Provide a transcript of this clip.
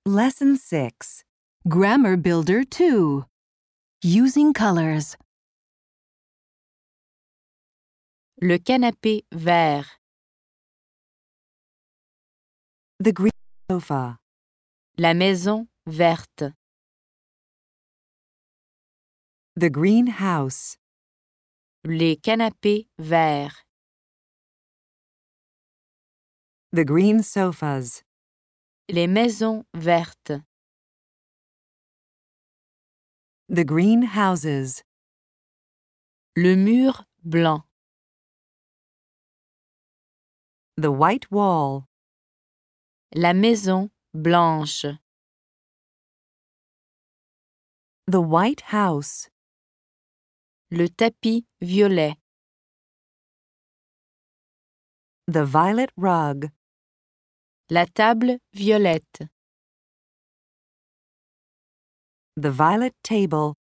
Lesson 6. Grammar Builder 2. Using colors. Le canapé vert. The green sofa. La maison verte. The green house. Les canapés verts. The green sofas. Les maisons vertes. The green houses. Le mur blanc. The white wall. La maison blanche. The white house. Le tapis violet. The violet rug. La table violette. The violet table.